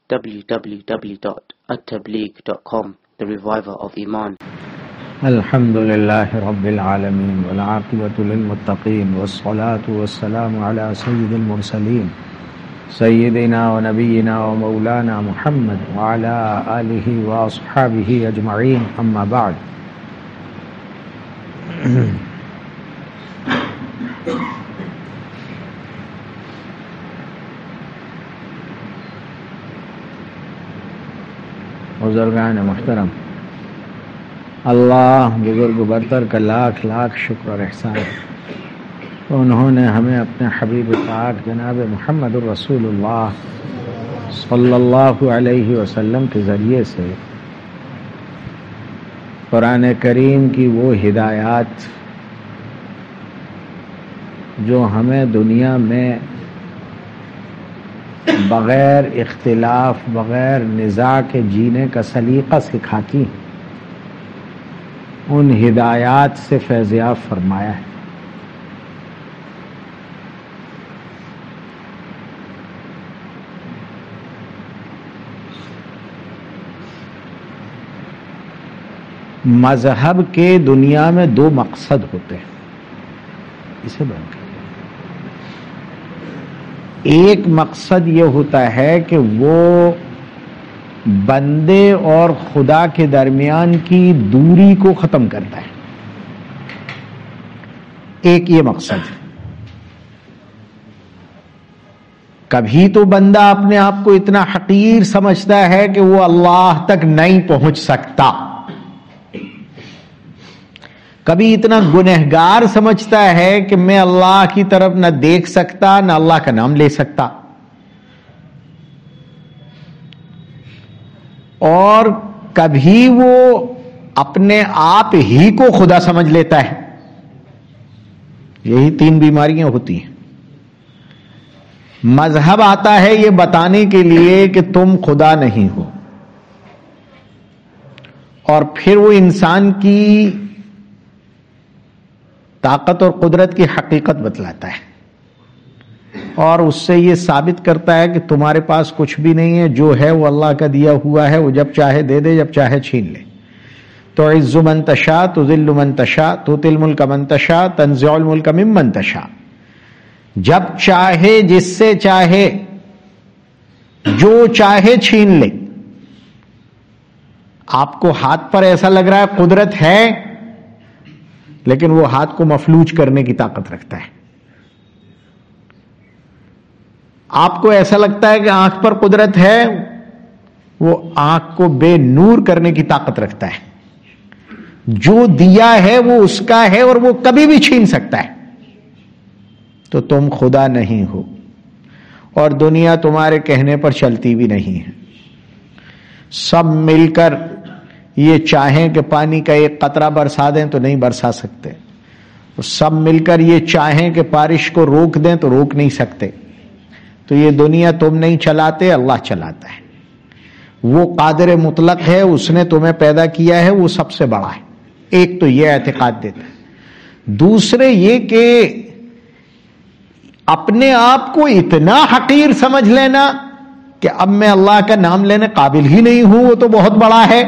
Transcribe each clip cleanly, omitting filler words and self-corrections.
www.attableek.com, the reviver of Iman. الحمد لله رب العالمين والعاقبة للمتقين والصلاة والسلام على سيد المرسلين سيدنا ونبينا ومولانا محمد وعلى آله وأصحابه أجمعين أما بعد. بزرگان محترم، اللہ بزرگ برتر کا لاکھ لاکھ شکر اور احسان ہے. انہوں نے ہمیں اپنے حبیب پاک جناب محمد الرسول اللہ صلی اللہ علیہ وسلم کے ذریعے سے قرآن کریم کی وہ ہدایات جو ہمیں دنیا میں بغیر اختلاف، بغیر نزاع کے جینے کا سلیقہ سکھاتی ہیں، ان ہدایات سے فیضیاب فرمایا ہے. مذہب کے دنیا میں دو مقصد ہوتے ہیں، اسے بات کریں. ایک مقصد یہ ہوتا ہے کہ وہ بندے اور خدا کے درمیان کی دوری کو ختم کرتا ہے. ایک یہ مقصد ہے. کبھی تو بندہ اپنے آپ کو اتنا حقیر سمجھتا ہے کہ وہ اللہ تک نہیں پہنچ سکتا، کبھی اتنا گنہگار سمجھتا ہے کہ میں اللہ کی طرف نہ دیکھ سکتا، نہ اللہ کا نام لے سکتا، اور کبھی وہ اپنے آپ ہی کو خدا سمجھ لیتا ہے. یہی تین بیماریاں ہوتی ہیں. مذہب آتا ہے یہ بتانے کے لیے کہ تم خدا نہیں ہو، اور پھر وہ انسان کی طاقت اور قدرت کی حقیقت بتلاتا ہے، اور اس سے یہ ثابت کرتا ہے کہ تمہارے پاس کچھ بھی نہیں ہے، جو ہے وہ اللہ کا دیا ہوا ہے، وہ جب چاہے دے دے، جب چاہے چھین لے. تو عز من تشاء تذل من تشاء تؤتی الملک من تشاء تنزع الملک ممن تشاء. جب چاہے جس سے چاہے جو چاہے چھین لے. آپ کو ہاتھ پر ایسا لگ رہا ہے قدرت ہے، لیکن وہ ہاتھ کو مفلوج کرنے کی طاقت رکھتا ہے. آپ کو ایسا لگتا ہے کہ آنکھ پر قدرت ہے، وہ آنکھ کو بے نور کرنے کی طاقت رکھتا ہے. جو دیا ہے وہ اس کا ہے، اور وہ کبھی بھی چھین سکتا ہے. تو تم خدا نہیں ہو، اور دنیا تمہارے کہنے پر چلتی بھی نہیں ہے. سب مل کر یہ چاہیں کہ پانی کا ایک قطرہ برسا دیں تو نہیں برسا سکتے، سب مل کر یہ چاہیں کہ بارش کو روک دیں تو روک نہیں سکتے. تو یہ دنیا تم نہیں چلاتے، اللہ چلاتا ہے. وہ قادر مطلق ہے، اس نے تمہیں پیدا کیا ہے، وہ سب سے بڑا ہے. ایک تو یہ اعتقاد دیتا ہے. دوسرے یہ کہ اپنے آپ کو اتنا حقیر سمجھ لینا کہ اب میں اللہ کا نام لینے قابل ہی نہیں ہوں، وہ تو بہت بڑا ہے.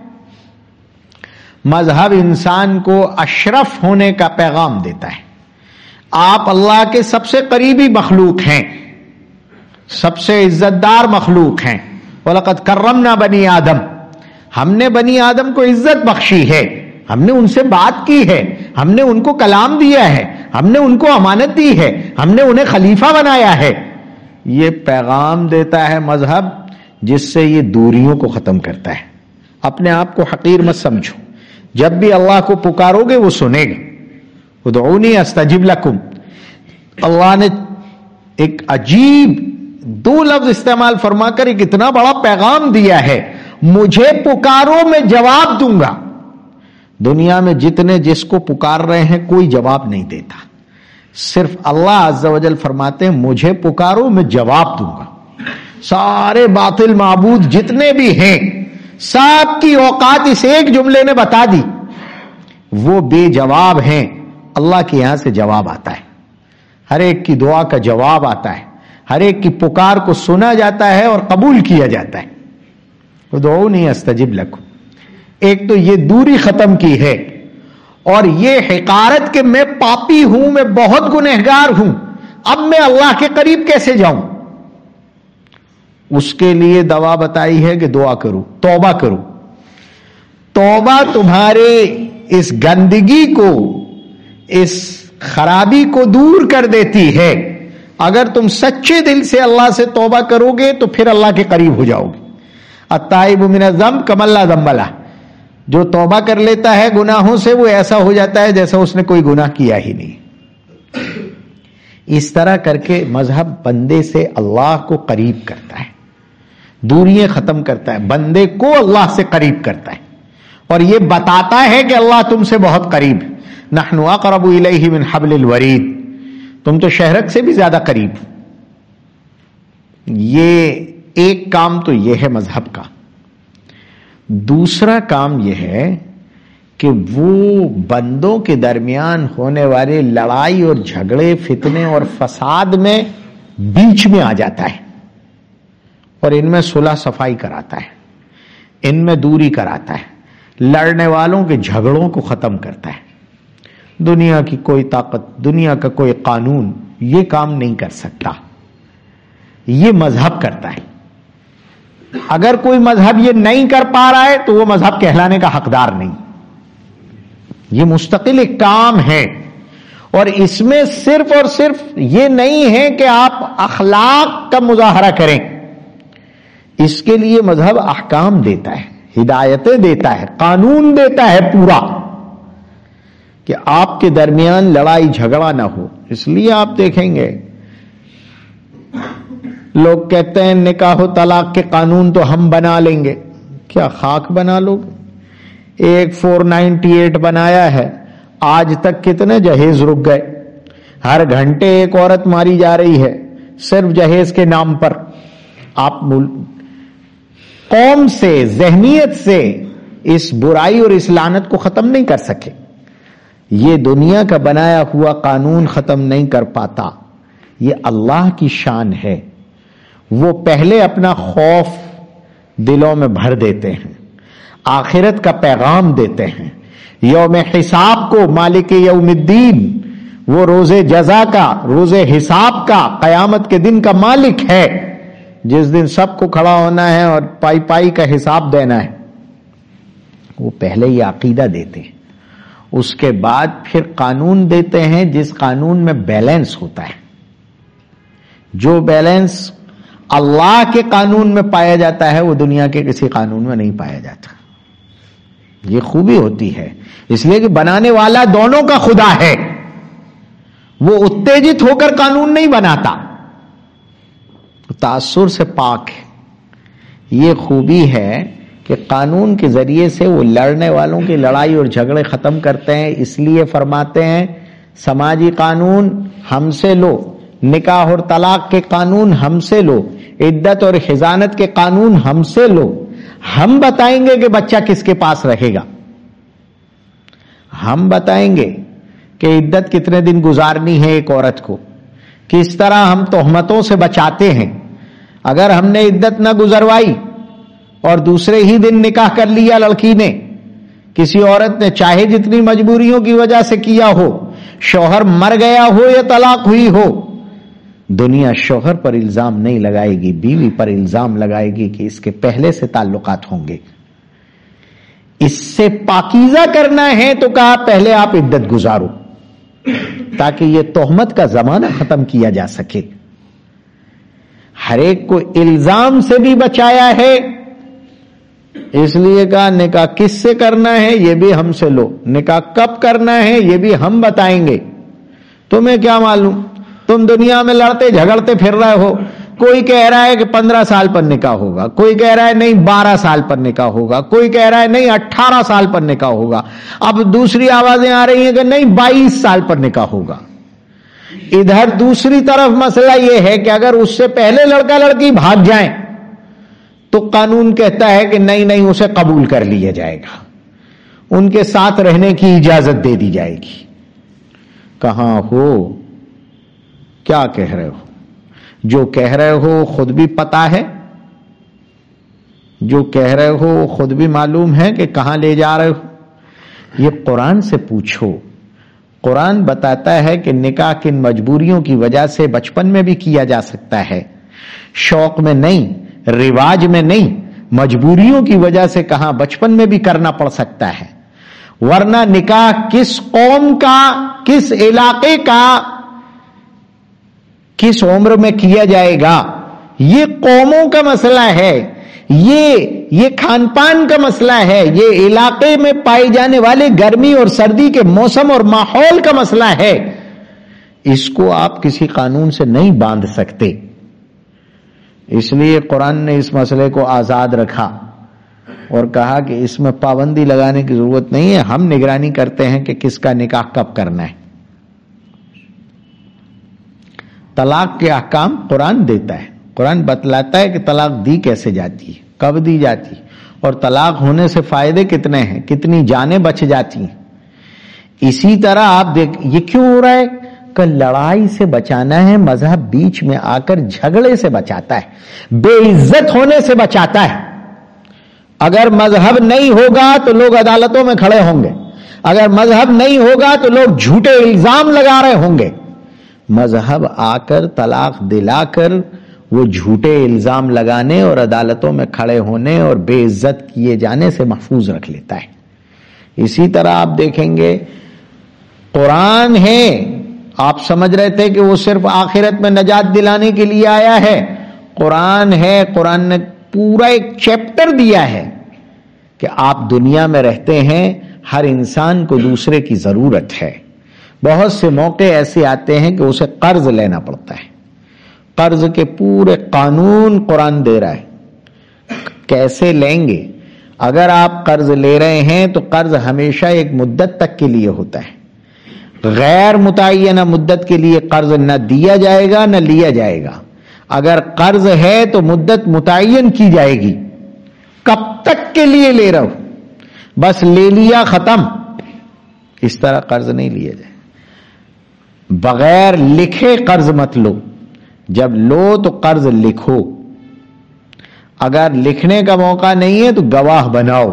مذہب انسان کو اشرف ہونے کا پیغام دیتا ہے. آپ اللہ کے سب سے قریبی مخلوق ہیں، سب سے عزت دار مخلوق ہیں. وَلَقَدْ كَرَّمْنَا بَنِي آدم. ہم نے بنی آدم کو عزت بخشی ہے، ہم نے ان سے بات کی ہے، ہم نے ان کو کلام دیا ہے، ہم نے ان کو امانت دی ہے، ہم نے انہیں خلیفہ بنایا ہے. یہ پیغام دیتا ہے مذہب، جس سے یہ دوریوں کو ختم کرتا ہے. اپنے آپ کو حقیر مت سمجھو. جب بھی اللہ کو پکارو گے وہ سنے گا. ادعونی استجب لکم. اللہ نے ایک عجیب دو لفظ استعمال فرما کر ایک اتنا بڑا پیغام دیا ہے، مجھے پکارو میں جواب دوں گا. دنیا میں جتنے جس کو پکار رہے ہیں کوئی جواب نہیں دیتا، صرف اللہ عز و جل فرماتے ہیں مجھے پکارو میں جواب دوں گا. سارے باطل معبود جتنے بھی ہیں سب کی اوقات اس ایک جملے نے بتا دی، وہ بے جواب ہیں. اللہ کے یہاں سے جواب آتا ہے، ہر ایک کی دعا کا جواب آتا ہے. ہر ایک کی پکار کو سنا جاتا ہے اور قبول کیا جاتا ہے. ادعونی استجب لکم. ایک تو یہ دوری ختم کی ہے، اور یہ حقارت کہ میں پاپی ہوں، میں بہت گنہگار ہوں، اب میں اللہ کے قریب کیسے جاؤں. اس کے لیے دوا بتائی ہے کہ دعا کرو، توبہ کرو. توبہ تمہارے اس گندگی کو، اس خرابی کو دور کر دیتی ہے. اگر تم سچے دل سے اللہ سے توبہ کرو گے تو پھر اللہ کے قریب ہو جاؤ گے. التائب من الذنب کمن لا ذنب لہ. جو توبہ کر لیتا ہے گناہوں سے وہ ایسا ہو جاتا ہے جیسے اس نے کوئی گناہ کیا ہی نہیں. اس طرح کر کے مذہب بندے سے اللہ کو قریب کرتا ہے، دوریاں ختم کرتا ہے، بندے کو اللہ سے قریب کرتا ہے، اور یہ بتاتا ہے کہ اللہ تم سے بہت قریب. نحن اقرب الیہ من حبل الورید. تم تو شہرک سے بھی زیادہ قریب. یہ ایک کام تو یہ ہے مذہب کا. دوسرا کام یہ ہے کہ وہ بندوں کے درمیان ہونے والے لڑائی اور جھگڑے، فتنے اور فساد میں بیچ میں آ جاتا ہے، اور ان میں صلح صفائی کراتا ہے، ان میں دوری کراتا ہے، لڑنے والوں کے جھگڑوں کو ختم کرتا ہے. دنیا کی کوئی طاقت، دنیا کا کوئی قانون یہ کام نہیں کر سکتا، یہ مذہب کرتا ہے. اگر کوئی مذہب یہ نہیں کر پا رہا ہے تو وہ مذہب کہلانے کا حقدار نہیں. یہ مستقل ایک کام ہے، اور اس میں صرف اور صرف یہ نہیں ہے کہ آپ اخلاق کا مظاہرہ کریں. اس کے لیے مذہب احکام دیتا ہے، ہدایتیں دیتا ہے، قانون دیتا ہے پورا، کہ آپ کے درمیان لڑائی جھگڑا نہ ہو. اس لیے آپ دیکھیں گے لوگ کہتے ہیں نکاح و طلاق کے قانون تو ہم بنا لیں گے. کیا خاک بنا لو گے؟ ایک 498 بنایا ہے، آج تک کتنے جہیز رک گئے. ہر گھنٹے ایک عورت ماری جا رہی ہے صرف جہیز کے نام پر. آپ قوم سے، ذہنیت سے اس برائی اور اس لعنت کو ختم نہیں کر سکے. یہ دنیا کا بنایا ہوا قانون ختم نہیں کر پاتا. یہ اللہ کی شان ہے. وہ پہلے اپنا خوف دلوں میں بھر دیتے ہیں، آخرت کا پیغام دیتے ہیں، یوم حساب کو، مالک یوم الدین، وہ روز جزا کا، روز حساب کا، قیامت کے دن کا مالک ہے، جس دن سب کو کھڑا ہونا ہے اور پائی پائی کا حساب دینا ہے. وہ پہلے یہ عقیدہ دیتے ہیں. اس کے بعد پھر قانون دیتے ہیں جس قانون میں بیلنس ہوتا ہے. جو بیلنس اللہ کے قانون میں پایا جاتا ہے وہ دنیا کے کسی قانون میں نہیں پایا جاتا. یہ خوبی ہوتی ہے، اس لیے کہ بنانے والا دونوں کا خدا ہے. وہ اتےجت ہو کر قانون نہیں بناتا، تاثر سے پاک ہے. یہ خوبی ہے کہ قانون کے ذریعے سے وہ لڑنے والوں کی لڑائی اور جھگڑے ختم کرتے ہیں. اس لیے فرماتے ہیں سماجی قانون ہم سے لو، نکاح اور طلاق کے قانون ہم سے لو، عدت اور حضانت کے قانون ہم سے لو. ہم بتائیں گے کہ بچہ کس کے پاس رہے گا، ہم بتائیں گے کہ عدت کتنے دن گزارنی ہے ایک عورت کو، کس طرح ہم تہمتوں سے بچاتے ہیں. اگر ہم نے عدت نہ گزروائی اور دوسرے ہی دن نکاح کر لیا لڑکی نے، کسی عورت نے چاہے جتنی مجبوریوں کی وجہ سے کیا ہو، شوہر مر گیا ہو یا طلاق ہوئی ہو، دنیا شوہر پر الزام نہیں لگائے گی، بیوی پر الزام لگائے گی کہ اس کے پہلے سے تعلقات ہوں گے. اس سے پاکیزہ کرنا ہے تو کہا پہلے آپ عدت گزارو تاکہ یہ تہمت کا زمانہ ختم کیا جا سکے. ہر ایک کو الزام سے بھی بچایا ہے، اس لیے کہا نکاح کس سے کرنا ہے یہ بھی ہم سے لو، نکاح کب کرنا ہے یہ بھی ہم بتائیں گے. تمہیں کیا معلوم، تم دنیا میں لڑتے جھگڑتے پھر رہے ہو. کوئی کہہ رہا ہے کہ 15 سال پر نکاح ہوگا، کوئی کہہ رہا ہے نہیں 12 سال پر نکاح ہوگا، کوئی کہہ رہا ہے نہیں 18 سال پر نکاح ہوگا. اب دوسری آوازیں آ رہی ہیں کہ نہیں 22 سال پر نکاح ہوگا. ادھر دوسری طرف مسئلہ یہ ہے کہ اگر اس سے پہلے لڑکا لڑکی بھاگ جائیں تو قانون کہتا ہے کہ نہیں اسے قبول کر لیا جائے گا، ان کے ساتھ رہنے کی اجازت دے دی جائے گی. کہاں ہو، کیا کہہ رہے ہو؟ جو کہہ رہے ہو خود بھی پتا ہے، جو کہہ رہے ہو خود بھی معلوم ہے کہ کہاں لے جا رہے ہو؟ یہ قرآن سے پوچھو۔ قرآن بتاتا ہے کہ نکاح کن مجبوریوں کی وجہ سے بچپن میں بھی کیا جا سکتا ہے، شوق میں نہیں، رواج میں نہیں، مجبوریوں کی وجہ سے کہاں بچپن میں بھی کرنا پڑ سکتا ہے۔ ورنہ نکاح کس قوم کا، کس علاقے کا، کس عمر میں کیا جائے گا، یہ قوموں کا مسئلہ ہے، یہ کھان پان کا مسئلہ ہے، یہ علاقے میں پائے جانے والے گرمی اور سردی کے موسم اور ماحول کا مسئلہ ہے۔ اس کو آپ کسی قانون سے نہیں باندھ سکتے، اس لیے قرآن نے اس مسئلے کو آزاد رکھا اور کہا کہ اس میں پابندی لگانے کی ضرورت نہیں ہے، ہم نگرانی کرتے ہیں کہ کس کا نکاح کب کرنا ہے۔ طلاق کے احکام قرآن دیتا ہے، قرآن بتلاتا ہے کہ طلاق دی کیسے جاتی ہے، کب دی جاتی ہے، اور طلاق ہونے سے فائدے کتنے ہیں، کتنی جانیں بچ جاتی ہیں۔ اسی طرح آپ دیکھ، یہ کیوں ہو رہا ہے کہ لڑائی سے بچانا ہے، مذہب بیچ میں آ کر جھگڑے سے بچاتا ہے، بے عزت ہونے سے بچاتا ہے۔ اگر مذہب نہیں ہوگا تو لوگ عدالتوں میں کھڑے ہوں گے، اگر مذہب نہیں ہوگا تو لوگ جھوٹے الزام لگا رہے ہوں گے۔ مذہب آ کر طلاق دلا کر وہ جھوٹے الزام لگانے اور عدالتوں میں کھڑے ہونے اور بے عزت کیے جانے سے محفوظ رکھ لیتا ہے۔ اسی طرح آپ دیکھیں گے قرآن ہے، آپ سمجھ رہے تھے کہ وہ صرف آخرت میں نجات دلانے کے لیے آیا ہے، قرآن ہے، قرآن نے پورا ایک چیپٹر دیا ہے کہ آپ دنیا میں رہتے ہیں، ہر انسان کو دوسرے کی ضرورت ہے۔ بہت سے موقع ایسے آتے ہیں کہ اسے قرض لینا پڑتا ہے، قرض کے پورے قانون قرآن دے رہا ہے، کیسے لیں گے۔ اگر آپ قرض لے رہے ہیں تو قرض ہمیشہ ایک مدت تک کے لیے ہوتا ہے، غیر متعینہ مدت کے لیے قرض نہ دیا جائے گا نہ لیا جائے گا۔ اگر قرض ہے تو مدت متعین کی جائے گی، کب تک کے لیے لے رہا ہو، بس لے لیا ختم، اس طرح قرض نہیں لیا جائے۔ بغیر لکھے قرض مت لو، جب لو تو قرض لکھو، اگر لکھنے کا موقع نہیں ہے تو گواہ بناؤ۔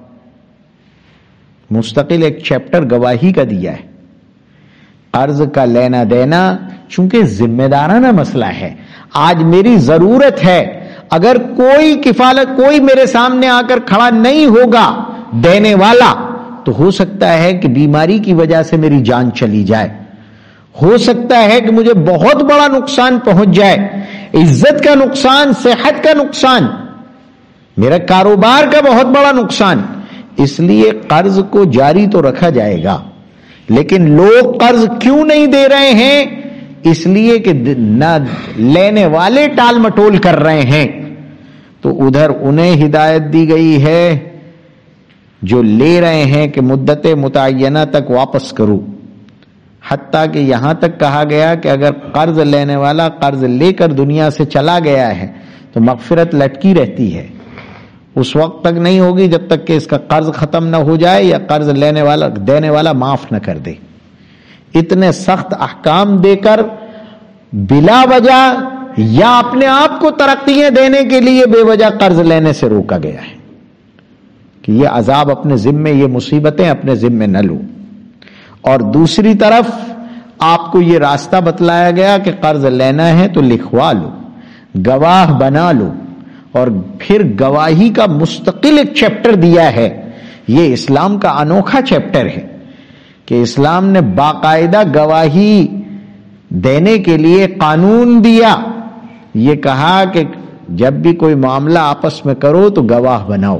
مستقل ایک چیپٹر گواہی کا دیا ہے۔ قرض کا لینا دینا چونکہ ذمہ دارانہ مسئلہ ہے، آج میری ضرورت ہے، اگر کوئی کفالت، کوئی میرے سامنے آ کر کھڑا نہیں ہوگا دینے والا، تو ہو سکتا ہے کہ بیماری کی وجہ سے میری جان چلی جائے، ہو سکتا ہے کہ مجھے بہت بڑا نقصان پہنچ جائے، عزت کا نقصان، صحت کا نقصان، میرا کاروبار کا بہت بڑا نقصان۔ اس لیے قرض کو جاری تو رکھا جائے گا، لیکن لوگ قرض کیوں نہیں دے رہے ہیں؟ اس لیے کہ نہ لینے والے ٹال مٹول کر رہے ہیں، تو ادھر انہیں ہدایت دی گئی ہے جو لے رہے ہیں کہ مدت متعینہ تک واپس کرو، حتیٰ کہ یہاں تک کہا گیا کہ اگر قرض لینے والا قرض لے کر دنیا سے چلا گیا ہے تو مغفرت لٹکی رہتی ہے، اس وقت تک نہیں ہوگی جب تک کہ اس کا قرض ختم نہ ہو جائے یا قرض لینے والا دینے والا معاف نہ کر دے۔ اتنے سخت احکام دے کر بلا وجہ یا اپنے آپ کو ترقیاں دینے کے لیے بے وجہ قرض لینے سے روکا گیا ہے کہ یہ عذاب اپنے ذمے، یہ مصیبتیں اپنے ذمے نہ لو۔ اور دوسری طرف آپ کو یہ راستہ بتلایا گیا کہ قرض لینا ہے تو لکھوا لو، گواہ بنا لو، اور پھر گواہی کا مستقل ایک چیپٹر دیا ہے۔ یہ اسلام کا انوکھا چیپٹر ہے کہ اسلام نے باقاعدہ گواہی دینے کے لیے قانون دیا، یہ کہا کہ جب بھی کوئی معاملہ آپس میں کرو تو گواہ بناؤ۔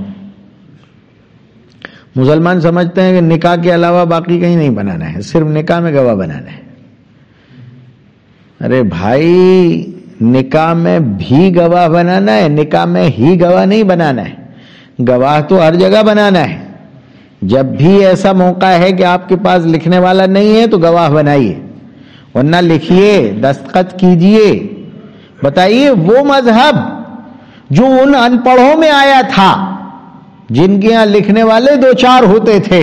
مسلمان سمجھتے ہیں کہ نکاح کے علاوہ باقی کہیں نہیں بنانا ہے، صرف نکاح میں گواہ بنانا ہے۔ ارے بھائی، نکاح میں بھی گواہ بنانا ہے، نکاح میں ہی گواہ نہیں بنانا ہے، گواہ تو ہر جگہ بنانا ہے۔ جب بھی ایسا موقع ہے کہ آپ کے پاس لکھنے والا نہیں ہے تو گواہ بنائیے، ورنہ لکھیے، دستخط کیجئے، بتائیے وہ مذہب جو ان ان پڑھوں میں آیا تھا، جن کے یہاں لکھنے والے دو چار ہوتے تھے،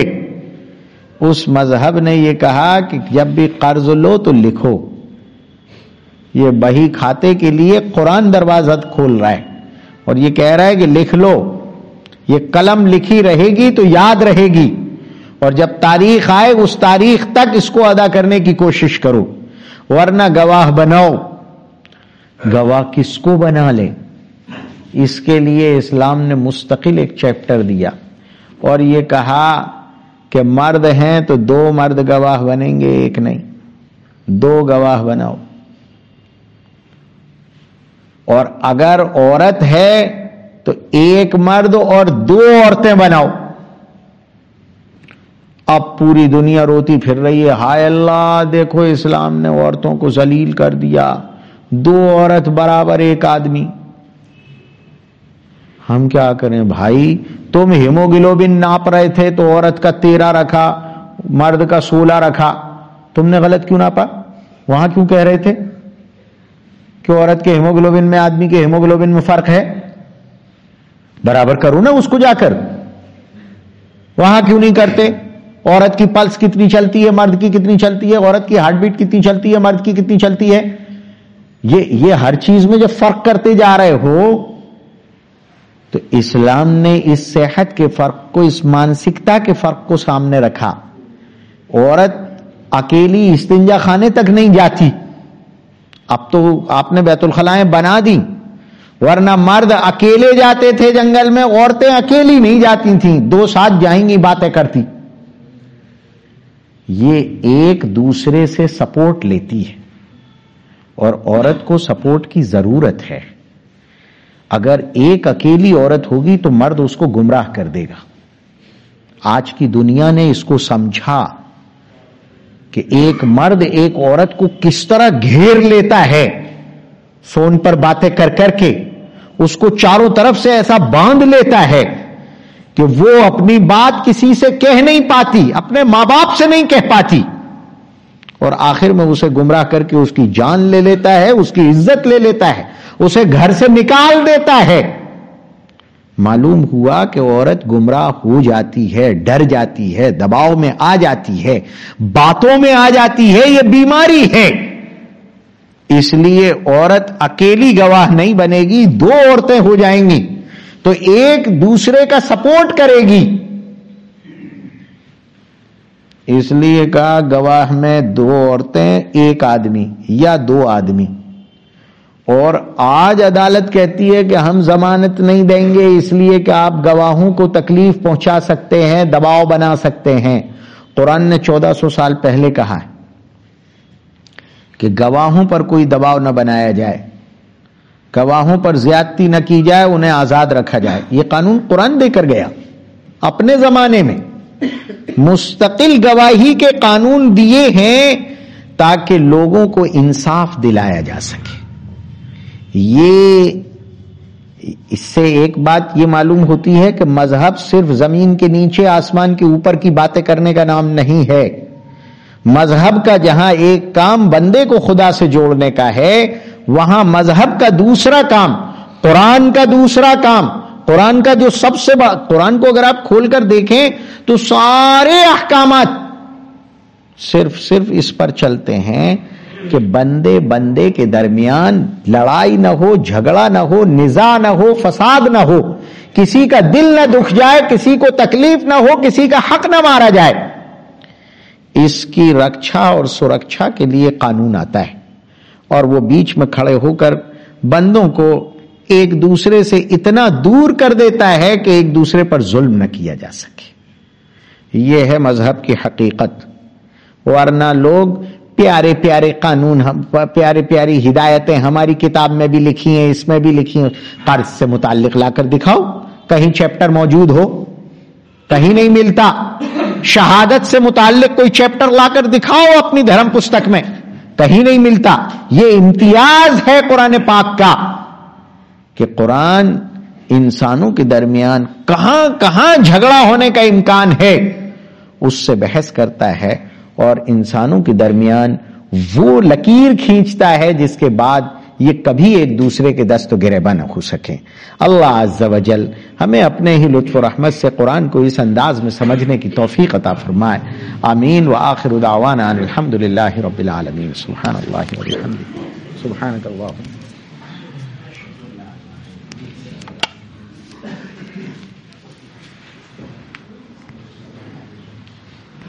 اس مذہب نے یہ کہا کہ جب بھی قرض لو تو لکھو، یہ بہی کھاتے کے لیے قرآن دروازہ کھول رہا ہے اور یہ کہہ رہا ہے کہ لکھ لو، یہ قلم لکھی رہے گی تو یاد رہے گی، اور جب تاریخ آئے اس تاریخ تک اس کو ادا کرنے کی کوشش کرو، ورنہ گواہ بناؤ۔ گواہ کس کو بنا لے؟ اس کے لیے اسلام نے مستقل ایک چیپٹر دیا اور یہ کہا کہ مرد ہیں تو 2 مرد گواہ بنیں گے، ایک نہیں، 2 گواہ بناؤ، اور اگر عورت ہے تو 1 مرد اور 2 عورتیں بناؤ۔ اب پوری دنیا روتی پھر رہی ہے، ہائے اللہ دیکھو اسلام نے عورتوں کو ذلیل کر دیا، 2 عورت برابر 1 آدمی۔ ہم کیا کریں بھائی؟ تم ہیموگلوبن ناپ رہے تھے تو عورت کا 13 رکھا، مرد کا 16 رکھا، تم نے غلط کیوں ناپا؟ وہاں کیوں کہہ رہے تھے کہ عورت کے ہیموگلوبن میں آدمی کے ہیموگلوبن میں فرق ہے؟ برابر کرو نا اس کو جا کر، وہاں کیوں نہیں کرتے؟ عورت کی پلس کتنی چلتی ہے، مرد کی کتنی چلتی ہے، عورت کی ہارٹ بیٹ کتنی چلتی ہے، مرد کی کتنی چلتی ہے؟ یہ ہر چیز میں جب فرق کرتے جا رہے ہو تو اسلام نے اس صحت کے فرق کو، اس مانسکتا کے فرق کو سامنے رکھا۔ عورت اکیلی استنجا خانے تک نہیں جاتی، اب تو آپ نے بیت الخلائیں بنا دی، ورنہ مرد اکیلے جاتے تھے جنگل میں، عورتیں اکیلی نہیں جاتی تھیں، 2 ساتھ جائیں گی باتیں کرتی۔ یہ ایک دوسرے سے سپورٹ لیتی ہے اور عورت کو سپورٹ کی ضرورت ہے۔ اگر ایک اکیلی عورت ہوگی تو مرد اس کو گمراہ کر دے گا۔ آج کی دنیا نے اس کو سمجھا کہ ایک مرد ایک عورت کو کس طرح گھیر لیتا ہے، فون پر باتیں کر کر کے اس کو چاروں طرف سے ایسا باندھ لیتا ہے کہ وہ اپنی بات کسی سے کہہ نہیں پاتی، اپنے ماں باپ سے نہیں کہہ پاتی، اور آخر میں اسے گمراہ کر کے اس کی جان لے لیتا ہے، اس کی عزت لے لیتا ہے، اسے گھر سے نکال دیتا ہے۔ معلوم ہوا کہ عورت گمراہ ہو جاتی ہے، ڈر جاتی ہے، دباؤ میں آ جاتی ہے، باتوں میں آ جاتی ہے، یہ بیماری ہے۔ اس لیے عورت اکیلی گواہ نہیں بنے گی، 2 عورتیں ہو جائیں گی تو ایک دوسرے کا سپورٹ کرے گی۔ اس لیے کہا گواہ میں 2 عورتیں 1 آدمی یا 2 آدمی۔ اور آج عدالت کہتی ہے کہ ہم ضمانت نہیں دیں گے اس لیے کہ آپ گواہوں کو تکلیف پہنچا سکتے ہیں، دباؤ بنا سکتے ہیں۔ قرآن نے 1400 سال پہلے کہا ہے کہ گواہوں پر کوئی دباؤ نہ بنایا جائے، گواہوں پر زیادتی نہ کی جائے، انہیں آزاد رکھا جائے۔ یہ قانون قرآن دے کر گیا، اپنے زمانے میں مستقل گواہی کے قانون دیے ہیں تاکہ لوگوں کو انصاف دلایا جا سکے۔ اس سے ایک بات یہ معلوم ہوتی ہے کہ مذہب صرف زمین کے نیچے آسمان کے اوپر کی باتیں کرنے کا نام نہیں ہے۔ مذہب کا جہاں ایک کام بندے کو خدا سے جوڑنے کا ہے، وہاں مذہب کا دوسرا کام، قرآن کا دوسرا کام، قرآن کا جو سب سے بڑا، قرآن کو اگر آپ کھول کر دیکھیں تو سارے احکامات صرف اس پر چلتے ہیں کہ بندے کے درمیان لڑائی نہ ہو، جھگڑا نہ ہو، نزاع نہ ہو، فساد نہ ہو، کسی کا دل نہ دکھ جائے، کسی کو تکلیف نہ ہو، کسی کا حق نہ مارا جائے۔ اس کی رکشا اور سرکشا کے لیے قانون آتا ہے اور وہ بیچ میں کھڑے ہو کر بندوں کو ایک دوسرے سے اتنا دور کر دیتا ہے کہ ایک دوسرے پر ظلم نہ کیا جا سکے۔ یہ ہے مذہب کی حقیقت۔ ورنہ لوگ پیارے پیارے قانون، پیاری ہدایتیں ہماری کتاب میں بھی لکھی ہیں، اس میں بھی لکھی ہیں، قرض سے متعلق لا کر دکھاؤ، کہیں چیپٹر موجود ہو؟ کہیں نہیں ملتا۔ شہادت سے متعلق کوئی چیپٹر لا کر دکھاؤ اپنی دھرم پستک میں، کہیں نہیں ملتا۔ یہ امتیاز ہے قرآن پاک کا کہ قرآن انسانوں کے درمیان کہاں کہاں جھگڑا ہونے کا امکان ہے اس سے بحث کرتا ہے اور انسانوں کے درمیان وہ لکیر کھینچتا ہے جس کے بعد یہ کبھی ایک دوسرے کے دست و گریباں نہ ہو سکیں۔ اللہ عز و جل ہمیں اپنے ہی لطف و رحمت سے قرآن کو اس انداز میں سمجھنے کی توفیق عطا فرمائے۔ آمین۔ وآخر دعوانا الحمد للہ رب العالمین۔ سبحان اللہ و بحمدہ۔ سبحانک اللہم